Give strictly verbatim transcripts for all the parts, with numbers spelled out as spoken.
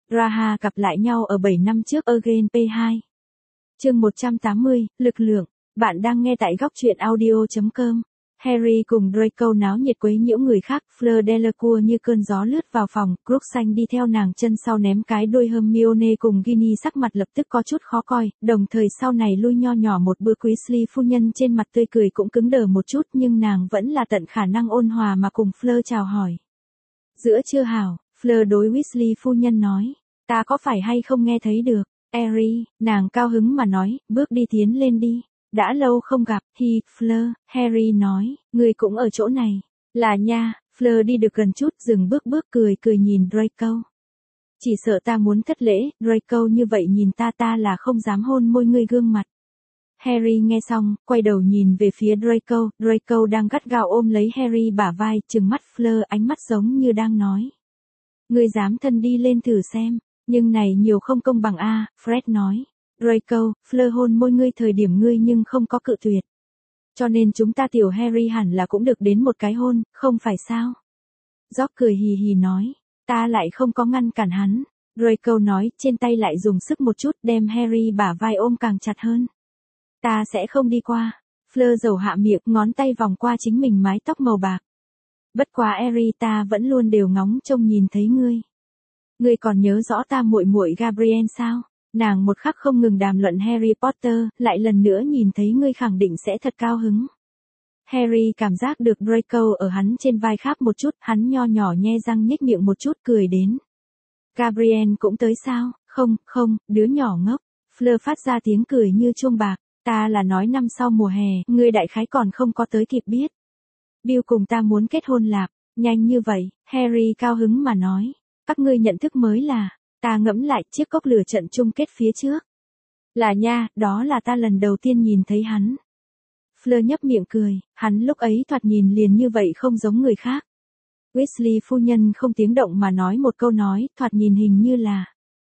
Raha gặp lại nhau ở bảy năm trước Again pê hai. Chương một trăm tám mươi, lực lượng. Bạn đang nghe tại góc truyện audio chấm com. Harry cùng Draco náo nhiệt quấy nhiễu người khác, Fleur Delacour như cơn gió lướt vào phòng, Crookshanks đi theo nàng chân sau ném cái đuôi Hermione cùng Ginny sắc mặt lập tức có chút khó coi, đồng thời sau này lui nho nhỏ một bữa Weasley phu nhân trên mặt tươi cười cũng cứng đờ một chút nhưng nàng vẫn là tận khả năng ôn hòa mà cùng Fleur chào hỏi. Giữa trưa hảo, Fleur đối Weasley phu nhân nói, ta có phải hay không nghe thấy được, Harry, nàng cao hứng mà nói, bước đi tiến lên đi. Đã lâu không gặp, hi, Fleur, Harry nói, người cũng ở chỗ này. Là nha, Fleur đi được gần chút, dừng bước bước cười cười nhìn Draco. Chỉ sợ ta muốn thất lễ, Draco như vậy nhìn ta ta là không dám hôn môi ngươi gương mặt. Harry nghe xong, quay đầu nhìn về phía Draco, Draco đang gắt gao ôm lấy Harry bả vai, trừng mắt Fleur ánh mắt giống như đang nói. Ngươi dám thân đi lên thử xem, nhưng này nhiều không công bằng a, Fred nói. Draco, Fleur hôn môi ngươi thời điểm ngươi nhưng không có cự tuyệt. Cho nên chúng ta tiểu Harry hẳn là cũng được đến một cái hôn, không phải sao? George cười hì hì nói, ta lại không có ngăn cản hắn. Draco nói, trên tay lại dùng sức một chút đem Harry bả vai ôm càng chặt hơn. Ta sẽ không đi qua. Fleur dầu hạ miệng, ngón tay vòng qua chính mình mái tóc màu bạc. Bất quá Harry ta vẫn luôn đều ngóng trông nhìn thấy ngươi. Ngươi còn nhớ rõ ta muội muội Gabrielle sao? Nàng một khắc không ngừng đàm luận Harry Potter, lại lần nữa nhìn thấy ngươi khẳng định sẽ thật cao hứng. Harry cảm giác được Draco ở hắn trên vai kháp một chút, hắn nho nhỏ nhe răng nhếch miệng một chút cười đến. Gabrielle cũng tới sao? Không, không, đứa nhỏ ngốc. Fleur phát ra tiếng cười như chuông bạc, ta là nói năm sau mùa hè, ngươi đại khái còn không có tới kịp biết. Bill cùng ta muốn kết hôn lạp, nhanh như vậy, Harry cao hứng mà nói. Các ngươi nhận thức mới là... Ta ngẫm lại chiếc cốc lửa trận chung kết phía trước. Là nha, đó là ta lần đầu tiên nhìn thấy hắn. Fleur nhấp miệng cười, hắn lúc ấy thoạt nhìn liền như vậy không giống người khác. Weasley phu nhân không tiếng động mà nói một câu nói, thoạt nhìn hình như là.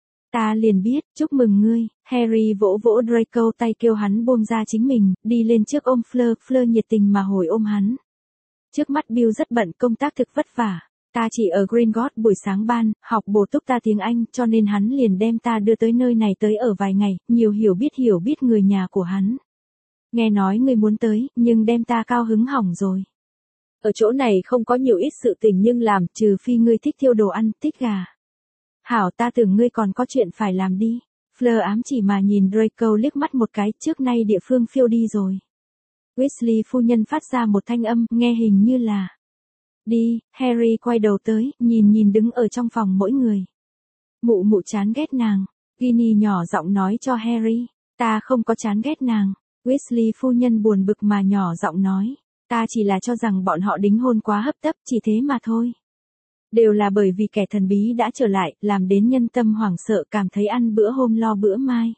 Ta liền biết, chúc mừng ngươi, Harry vỗ vỗ Draco tay kêu hắn buông ra chính mình, đi lên trước ôm Fleur, Fleur nhiệt tình mà hồi ôm hắn. Trước mắt Bill rất bận công tác thực vất vả. Ta chỉ ở Gringotts buổi sáng ban, học bổ túc ta tiếng Anh cho nên hắn liền đem ta đưa tới nơi này tới ở vài ngày, nhiều hiểu biết hiểu biết người nhà của hắn. Nghe nói ngươi muốn tới, nhưng đem ta cao hứng hỏng rồi. Ở chỗ này không có nhiều ít sự tình nhưng làm, trừ phi ngươi thích thiêu đồ ăn, thích gà. Hảo ta tưởng ngươi còn có chuyện phải làm đi. Fleur ám chỉ mà nhìn Draco liếc mắt một cái, trước nay địa phương phiêu đi rồi. Weasley phu nhân phát ra một thanh âm, nghe hình như là... Đi, Harry quay đầu tới, nhìn nhìn đứng ở trong phòng mỗi người. Mụ mụ chán ghét nàng. Ginny nhỏ giọng nói cho Harry, ta không có chán ghét nàng. Weasley phu nhân buồn bực mà nhỏ giọng nói, ta chỉ là cho rằng bọn họ đính hôn quá hấp tấp, chỉ thế mà thôi. Đều là bởi vì kẻ thần bí đã trở lại, làm đến nhân tâm hoảng sợ cảm thấy ăn bữa hôm lo bữa mai.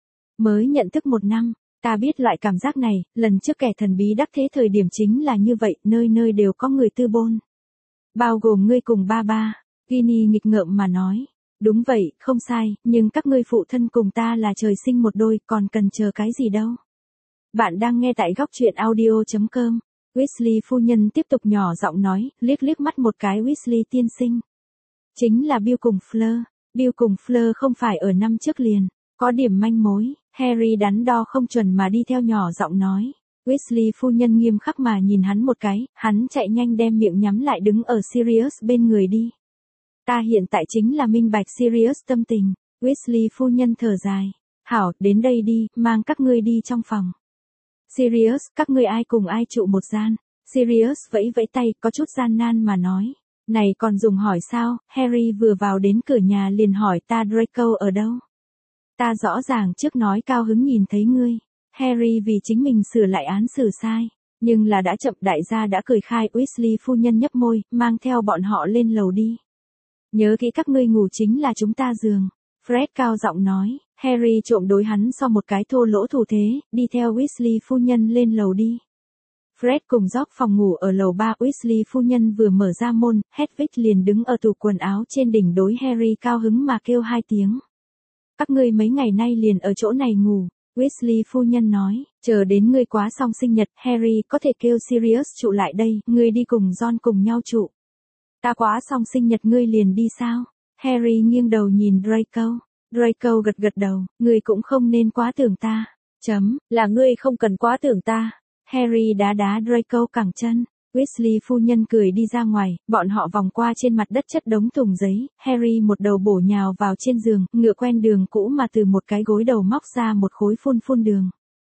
Mới nhận thức một năm. Ta biết loại cảm giác này, lần trước kẻ thần bí đắc thế thời điểm chính là như vậy, nơi nơi đều có người tư bôn. Bao gồm ngươi cùng ba ba, Ginny nghịch ngợm mà nói. Đúng vậy, không sai, nhưng các ngươi phụ thân cùng ta là trời sinh một đôi, còn cần chờ cái gì đâu. Bạn đang nghe tại góc truyện audio chấm com. Weasley phu nhân tiếp tục nhỏ giọng nói, liếc liếc mắt một cái Weasley tiên sinh. Chính là Bill cùng Fleur. Bill cùng Fleur không phải ở năm trước liền, có điểm manh mối. Harry đắn đo không chuẩn mà đi theo nhỏ giọng nói. Weasley phu nhân nghiêm khắc mà nhìn hắn một cái, hắn chạy nhanh đem miệng nhắm lại đứng ở Sirius bên người đi. Ta hiện tại chính là minh bạch Sirius tâm tình. Weasley phu nhân thở dài. Hảo, đến đây đi, mang các ngươi đi trong phòng. Sirius, các ngươi ai cùng ai trụ một gian. Sirius vẫy vẫy tay, có chút gian nan mà nói. Này còn dùng hỏi sao, Harry vừa vào đến cửa nhà liền hỏi ta Draco ở đâu. Ta rõ ràng trước nói cao hứng nhìn thấy ngươi. Harry vì chính mình sửa lại án xử sai. Nhưng là đã chậm, đại gia đã cười khai. Weasley phu nhân nhấp môi, mang theo bọn họ lên lầu đi. Nhớ kỹ các ngươi ngủ chính là chúng ta giường. Fred cao giọng nói. Harry trộm đối hắn so một cái thô lỗ thủ thế, đi theo Weasley phu nhân lên lầu đi. Fred cùng George phòng ngủ ở lầu ba. Weasley phu nhân vừa mở ra môn, Hedwig liền đứng ở tủ quần áo trên đỉnh đối Harry cao hứng mà kêu hai tiếng. Các ngươi mấy ngày nay liền ở chỗ này ngủ, Weasley phu nhân nói, chờ đến ngươi quá xong sinh nhật, Harry có thể kêu Sirius trụ lại đây, ngươi đi cùng Ron cùng nhau trụ. Ta quá xong sinh nhật ngươi liền đi sao? Harry nghiêng đầu nhìn Draco. Draco gật gật đầu, ngươi cũng không nên quá tưởng ta. Chấm, là ngươi không cần quá tưởng ta. Harry đá đá Draco cẳng chân. Weasley phu nhân cười đi ra ngoài, bọn họ vòng qua trên mặt đất chất đống thùng giấy, Harry một đầu bổ nhào vào trên giường, ngựa quen đường cũ mà từ một cái gối đầu móc ra một khối phun phun đường.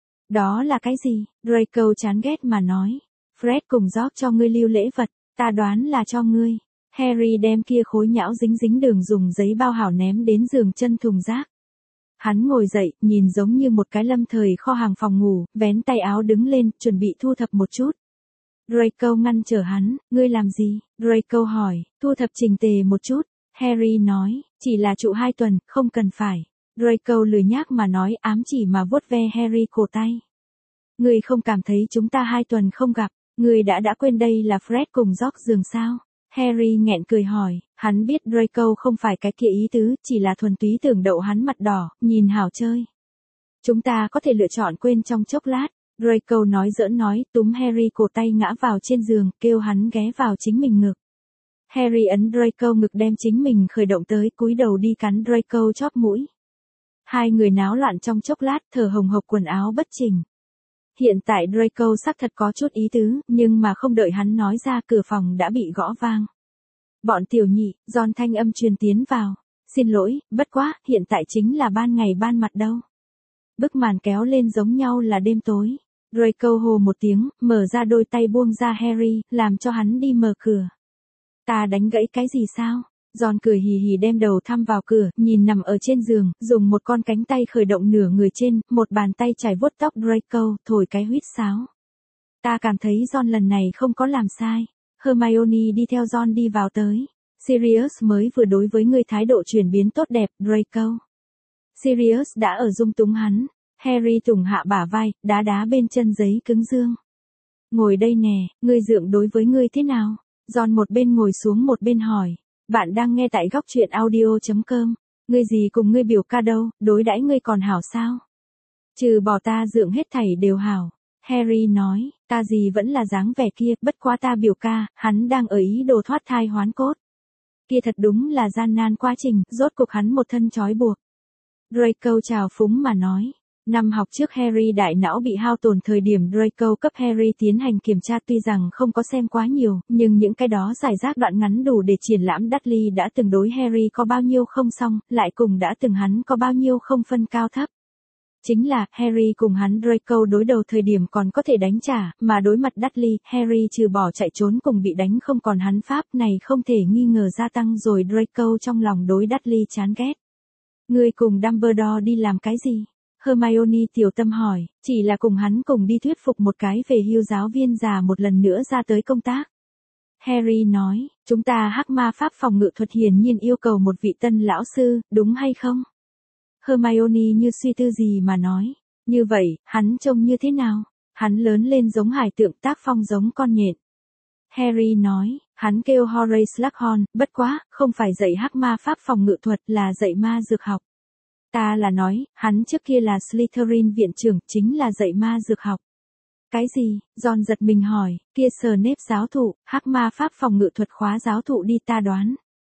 Đó là cái gì? Draco chán ghét mà nói. Fred cùng George cho ngươi lưu lễ vật, ta đoán là cho ngươi. Harry đem kia khối nhão dính dính đường dùng giấy bao hảo ném đến giường chân thùng rác. Hắn ngồi dậy, nhìn giống như một cái lâm thời kho hàng phòng ngủ, vén tay áo đứng lên, chuẩn bị thu thập một chút. Draco ngăn trở hắn, ngươi làm gì? Draco hỏi, thu thập chỉnh tề một chút. Harry nói, chỉ là trụ hai tuần, không cần phải. Draco lười nhác mà nói, ám chỉ mà vuốt ve Harry cổ tay. Ngươi không cảm thấy chúng ta hai tuần không gặp, ngươi đã đã quên đây là Fred cùng George giường sao? Harry nghẹn cười hỏi, hắn biết Draco không phải cái kia ý tứ, chỉ là thuần túy tưởng đậu hắn mặt đỏ, nhìn hảo chơi. Chúng ta có thể lựa chọn quên trong chốc lát. Draco nói giỡn nói, túm Harry cổ tay ngã vào trên giường, kêu hắn ghé vào chính mình ngực. Harry ấn Draco ngực đem chính mình khởi động tới, cúi đầu đi cắn Draco chóp mũi. Hai người náo loạn trong chốc lát, thở hồng hộc quần áo bất chỉnh. Hiện tại Draco xác thật có chút ý tứ, nhưng mà không đợi hắn nói ra, cửa phòng đã bị gõ vang. Bọn tiểu nhị, John thanh âm truyền tiến vào. Xin lỗi, bất quá, hiện tại chính là ban ngày ban mặt đâu. Bức màn kéo lên giống nhau là đêm tối. Draco hô một tiếng, mở ra đôi tay buông ra Harry, làm cho hắn đi mở cửa. Ta đánh gãy cái gì sao? John cười hì hì đem đầu thăm vào cửa, nhìn nằm ở trên giường, dùng một con cánh tay khởi động nửa người trên, một bàn tay chải vuốt tóc Draco, thổi cái huýt sáo. Ta cảm thấy John lần này không có làm sai. Hermione đi theo John đi vào tới. Sirius mới vừa đối với ngươi thái độ chuyển biến tốt đẹp, Draco. Sirius đã ở dung túng hắn. Harry tùng hạ bả vai, đá đá bên chân giấy cứng dương. Ngồi đây nè, ngươi dượng đối với ngươi thế nào? John một bên ngồi xuống một bên hỏi. Bạn đang nghe tại góc truyện audio chấm com. Ngươi gì cùng ngươi biểu ca đâu, đối đãi ngươi còn hảo sao? Trừ bỏ ta dượng hết thảy đều hảo. Harry nói, ta gì vẫn là dáng vẻ kia, bất quá ta biểu ca, hắn đang ở ý đồ thoát thai hoán cốt. Kia thật đúng là gian nan quá trình, rốt cục hắn một thân trói buộc. Draco chào phúng mà nói. Năm học trước Harry đại não bị hao tổn thời điểm Draco cấp Harry tiến hành kiểm tra, tuy rằng không có xem quá nhiều, nhưng những cái đó giải rác đoạn ngắn đủ để triển lãm Dudley đã từng đối Harry có bao nhiêu không xong, lại cùng đã từng hắn có bao nhiêu không phân cao thấp. Chính là, Harry cùng hắn Draco đối đầu thời điểm còn có thể đánh trả, mà đối mặt Dudley, Harry trừ bỏ chạy trốn cùng bị đánh không còn hắn pháp, này không thể nghi ngờ gia tăng rồi Draco trong lòng đối Dudley chán ghét. Ngươi cùng Dumbledore đi làm cái gì? Hermione tiểu tâm hỏi, chỉ là cùng hắn cùng đi thuyết phục một cái về hưu giáo viên già một lần nữa ra tới công tác. Harry nói, chúng ta hắc ma pháp phòng ngự thuật hiển nhiên yêu cầu một vị tân lão sư, đúng hay không? Hermione như suy tư gì mà nói, như vậy, hắn trông như thế nào? Hắn lớn lên giống hải tượng, tác phong giống con nhện. Harry nói, hắn kêu Horace Slughorn, bất quá, không phải dạy hắc ma pháp phòng ngự thuật, là dạy ma dược học. Ta là nói, hắn trước kia là Slytherin viện trưởng, chính là dạy ma dược học. Cái gì? John giật mình hỏi, kia Snape giáo thụ, hắc ma pháp phòng ngự thuật khóa giáo thụ đi ta đoán.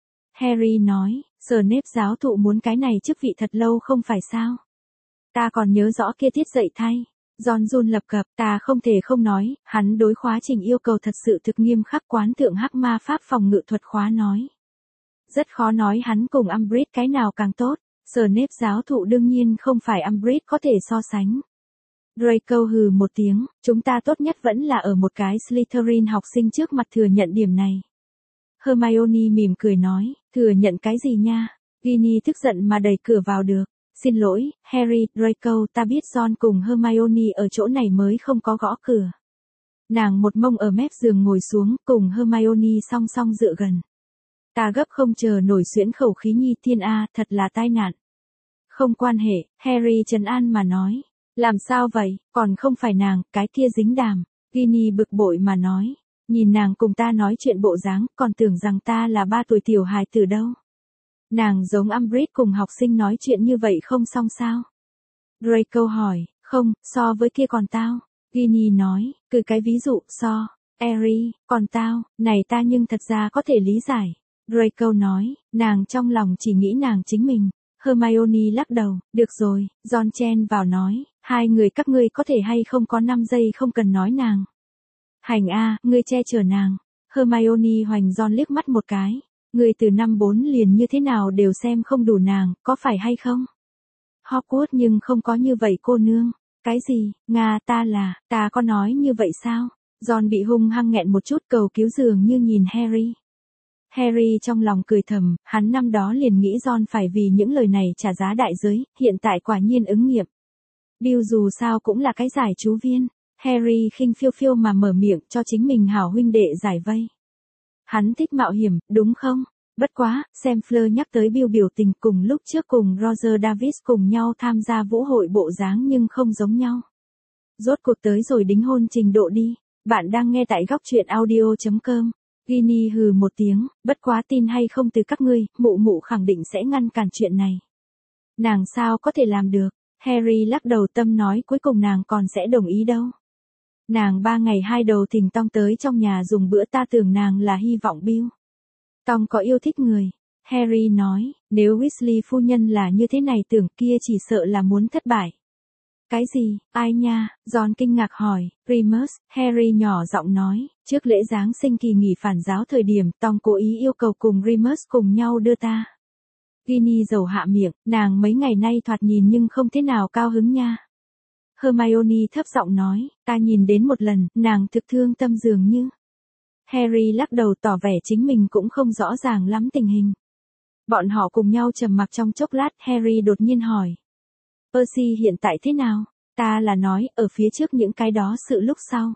Harry nói, Snape giáo thụ muốn cái này chức vị thật lâu không phải sao? Ta còn nhớ rõ kia tiết dạy thay. John run lập cập, ta không thể không nói, hắn đối khóa trình yêu cầu thật sự thực nghiêm khắc, quán thượng hắc ma pháp phòng ngự thuật khóa nói. Rất khó nói hắn cùng Umbridge cái nào càng tốt. Snape giáo thụ đương nhiên không phải Umbridge có thể so sánh. Draco hừ một tiếng, chúng ta tốt nhất vẫn là ở một cái Slytherin học sinh trước mặt thừa nhận điểm này. Hermione mỉm cười nói, thừa nhận cái gì nha? Ginny tức giận mà đẩy cửa vào được. Xin lỗi, Harry, Draco, ta biết John cùng Hermione ở chỗ này mới không có gõ cửa. Nàng một mông ở mép giường ngồi xuống, cùng Hermione song song dựa gần. Ta gấp không chờ nổi xuyễn khẩu khí nhi, thiên a, thật là tai nạn. Không quan hệ, Harry trấn an mà nói. Làm sao vậy, còn không phải nàng, cái kia dính đàm. Ginny bực bội mà nói. Nhìn nàng cùng ta nói chuyện bộ dáng, còn tưởng rằng ta là ba tuổi tiểu hài từ đâu. Nàng giống Umbridge cùng học sinh nói chuyện như vậy không xong sao? Draco hỏi, không, so với kia còn tao. Ginny nói, cứ cái ví dụ, so, Harry, còn tao, này ta nhưng thật ra có thể lý giải. Draco nói, nàng trong lòng chỉ nghĩ nàng chính mình. Hermione lắc đầu, được rồi, Ron chen vào nói, hai người các ngươi có thể hay không có năm giây không cần nói nàng. Hành a, ngươi che chở nàng. Hermione hoành Ron liếc mắt một cái. Ngươi từ năm bốn liền như thế nào đều xem không đủ nàng, có phải hay không? Hogwarts nhưng không có như vậy cô nương. Cái gì, Nga ta là, ta có nói như vậy sao? Ron bị hung hăng nghẹn một chút cầu cứu dường như nhìn Harry. Harry trong lòng cười thầm, hắn năm đó liền nghĩ Ron phải vì những lời này trả giá đại giới, hiện tại quả nhiên ứng nghiệm. Bill dù sao cũng là cái giải chú viên. Harry khinh phiêu phiêu mà mở miệng cho chính mình hảo huynh đệ giải vây. Hắn thích mạo hiểm, đúng không? Bất quá, xem Fleur nhắc tới Bill biểu tình cùng lúc trước cùng Roger Davis cùng nhau tham gia vũ hội bộ dáng nhưng không giống nhau. Rốt cuộc tới rồi đính hôn trình độ đi. Bạn đang nghe tại góc truyện audio chấm com. Ginny hừ một tiếng, bất quá tin hay không từ các ngươi, mụ mụ khẳng định sẽ ngăn cản chuyện này. Nàng sao có thể làm được? Harry lắc đầu tâm nói cuối cùng nàng còn sẽ đồng ý đâu. Nàng ba ngày hai đầu thỉnh Tong tới trong nhà dùng bữa ta tưởng nàng là hy vọng Bill. Tong có yêu thích người. Harry nói, nếu Weasley phu nhân là như thế này tưởng kia chỉ sợ là muốn thất bại. Cái gì, ai nha, Ron kinh ngạc hỏi, Remus, Harry nhỏ giọng nói, trước lễ Giáng sinh kỳ nghỉ phản giáo thời điểm Tong cố ý yêu cầu cùng Remus cùng nhau đưa ta. Ginny dầu hạ miệng, nàng mấy ngày nay thoạt nhìn nhưng không thế nào cao hứng nha. Hermione thấp giọng nói, ta nhìn đến một lần, nàng thực thương tâm dường như. Harry lắc đầu tỏ vẻ chính mình cũng không rõ ràng lắm tình hình. Bọn họ cùng nhau trầm mặc trong chốc lát, Harry đột nhiên hỏi. Percy hiện tại thế nào? Ta là nói, ở phía trước những cái đó sự lúc sau.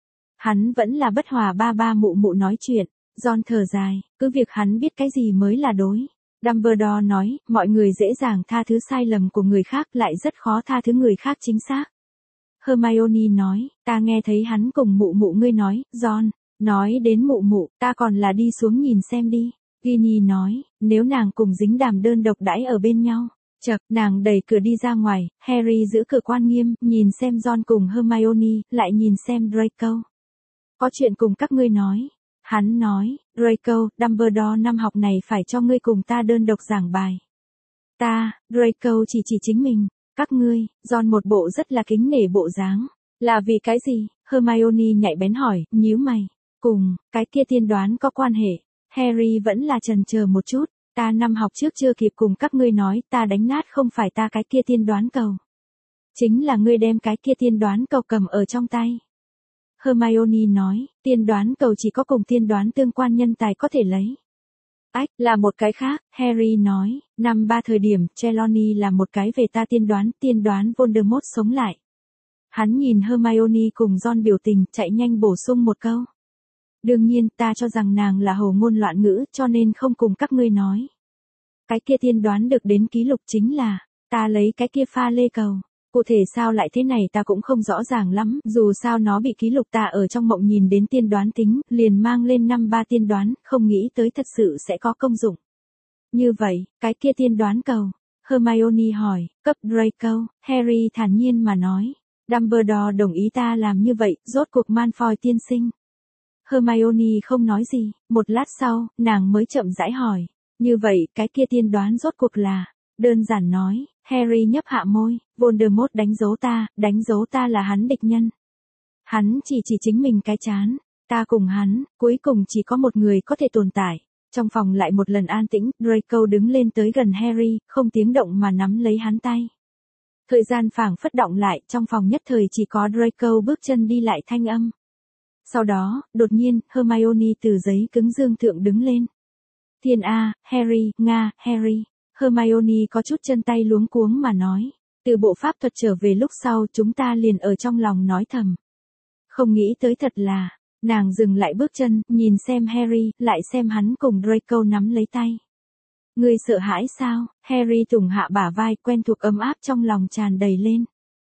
Hắn vẫn là bất hòa ba ba mụ mụ nói chuyện. Ron thở dài, cứ việc hắn biết cái gì mới là đối. Dumbledore nói, mọi người dễ dàng tha thứ sai lầm của người khác lại rất khó tha thứ người khác chính xác. Hermione nói, ta nghe thấy hắn cùng mụ mụ ngươi nói, Ron, nói đến mụ mụ, ta còn là đi xuống nhìn xem đi. Ginny nói, nếu nàng cùng dính đàm đơn độc đãi ở bên nhau. Chật, nàng đẩy cửa đi ra ngoài, Harry giữ cửa quan nghiêm, nhìn xem Ron cùng Hermione, lại nhìn xem Draco. Có chuyện cùng các ngươi nói. Hắn nói, Draco, Dumbledore năm học này phải cho ngươi cùng ta đơn độc giảng bài. Ta, Draco chỉ chỉ chính mình, các ngươi, Ron một bộ rất là kính nể bộ dáng. Là vì cái gì? Hermione nhạy bén hỏi, nhíu mày. Cùng, cái kia tiên đoán có quan hệ. Harry vẫn là chần chờ một chút. Ta năm học trước chưa kịp cùng các ngươi nói, ta đánh nát không phải ta cái kia tiên đoán cầu. Chính là ngươi đem cái kia tiên đoán cầu cầm ở trong tay. Hermione nói, tiên đoán cầu chỉ có cùng tiên đoán tương quan nhân tài có thể lấy. Ách, là một cái khác, Harry nói, năm ba thời điểm, Trelawney là một cái về ta tiên đoán, tiên đoán Voldemort sống lại. Hắn nhìn Hermione cùng Ron biểu tình, chạy nhanh bổ sung một câu. Đương nhiên, ta cho rằng nàng là hồ ngôn loạn ngữ, cho nên không cùng các ngươi nói. Cái kia tiên đoán được đến ký lục chính là, ta lấy cái kia pha lê cầu. Cụ thể sao lại thế này ta cũng không rõ ràng lắm, dù sao nó bị ký lục ta ở trong mộng nhìn đến tiên đoán tính, liền mang lên năm ba tiên đoán, không nghĩ tới thật sự sẽ có công dụng. Như vậy, cái kia tiên đoán cầu. Hermione hỏi, cấp Draco, Harry thản nhiên mà nói. Dumbledore đồng ý ta làm như vậy, rốt cuộc Malfoy tiên sinh. Hermione không nói gì, một lát sau, nàng mới chậm rãi hỏi. Như vậy, cái kia tiên đoán rốt cuộc là, đơn giản nói, Harry nhấp hạ môi, Voldemort đánh dấu ta, đánh dấu ta là hắn địch nhân. Hắn chỉ chỉ chính mình cái chán, ta cùng hắn, cuối cùng chỉ có một người có thể tồn tại. Trong phòng lại một lần an tĩnh, Draco đứng lên tới gần Harry, không tiếng động mà nắm lấy hắn tay. Thời gian phảng phất động lại, trong phòng nhất thời chỉ có Draco bước chân đi lại thanh âm. Sau đó, đột nhiên, Hermione từ giấy cứng dương thượng đứng lên. Thiên A, Harry, Nga, Harry. Hermione có chút chân tay luống cuống mà nói. Từ bộ pháp thuật trở về lúc sau chúng ta liền ở trong lòng nói thầm. Không nghĩ tới thật là, nàng dừng lại bước chân, nhìn xem Harry, lại xem hắn cùng Draco nắm lấy tay. Ngươi sợ hãi sao? Harry tùng hạ bả vai, quen thuộc ấm áp trong lòng tràn đầy lên.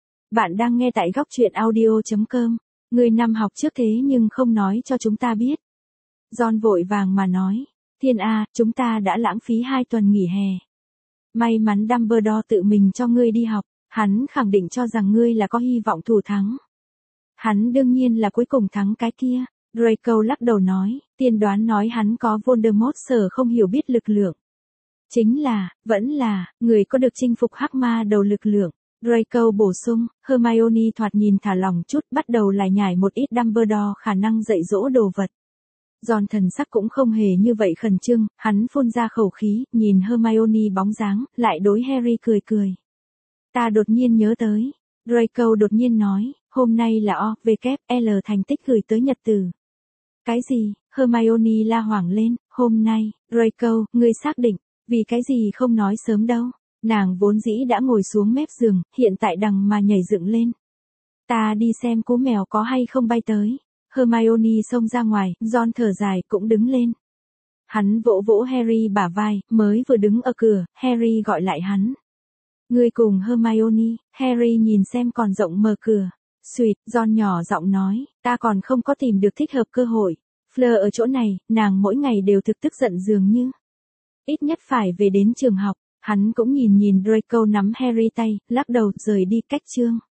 Bạn đang nghe tại góc truyện audio chấm com. Ngươi năm học trước thế nhưng không nói cho chúng ta biết. Ron vội vàng mà nói. Thiên A, chúng ta đã lãng phí hai tuần nghỉ hè. May mắn Dumbledore tự mình cho ngươi đi học, hắn khẳng định cho rằng ngươi là có hy vọng thủ thắng. Hắn đương nhiên là cuối cùng thắng cái kia. Draco lắc đầu nói, tiên đoán nói hắn có Voldemort sở không hiểu biết lực lượng. Chính là, vẫn là, người có được chinh phục hắc ma đầu lực lượng. Draco bổ sung, Hermione thoạt nhìn thả lỏng chút, bắt đầu lại nhảy một ít Dumbledore khả năng dạy dỗ đồ vật. Giòn thần sắc cũng không hề như vậy khẩn trương, hắn phun ra khẩu khí, nhìn Hermione bóng dáng, lại đối Harry cười cười. Ta đột nhiên nhớ tới. Draco đột nhiên nói, hôm nay là O, V, L thành tích gửi tới nhật tử. Cái gì? Hermione la hoảng lên, hôm nay, Draco, ngươi xác định, vì cái gì không nói sớm đâu. Nàng vốn dĩ đã ngồi xuống mép giường, hiện tại đằng mà nhảy dựng lên. Ta đi xem cú mèo có hay không bay tới. Hermione xông ra ngoài, Ron thở dài cũng đứng lên. Hắn vỗ vỗ Harry bả vai, mới vừa đứng ở cửa, Harry gọi lại hắn. Ngươi cùng Hermione, Harry nhìn xem còn rộng mở cửa. Sweet, Ron nhỏ giọng nói, ta còn không có tìm được thích hợp cơ hội. Fleur ở chỗ này, nàng mỗi ngày đều thực tức giận dường như. Ít nhất phải về đến trường học, hắn cũng nhìn nhìn Draco nắm Harry tay, lắc đầu rời đi cách chương.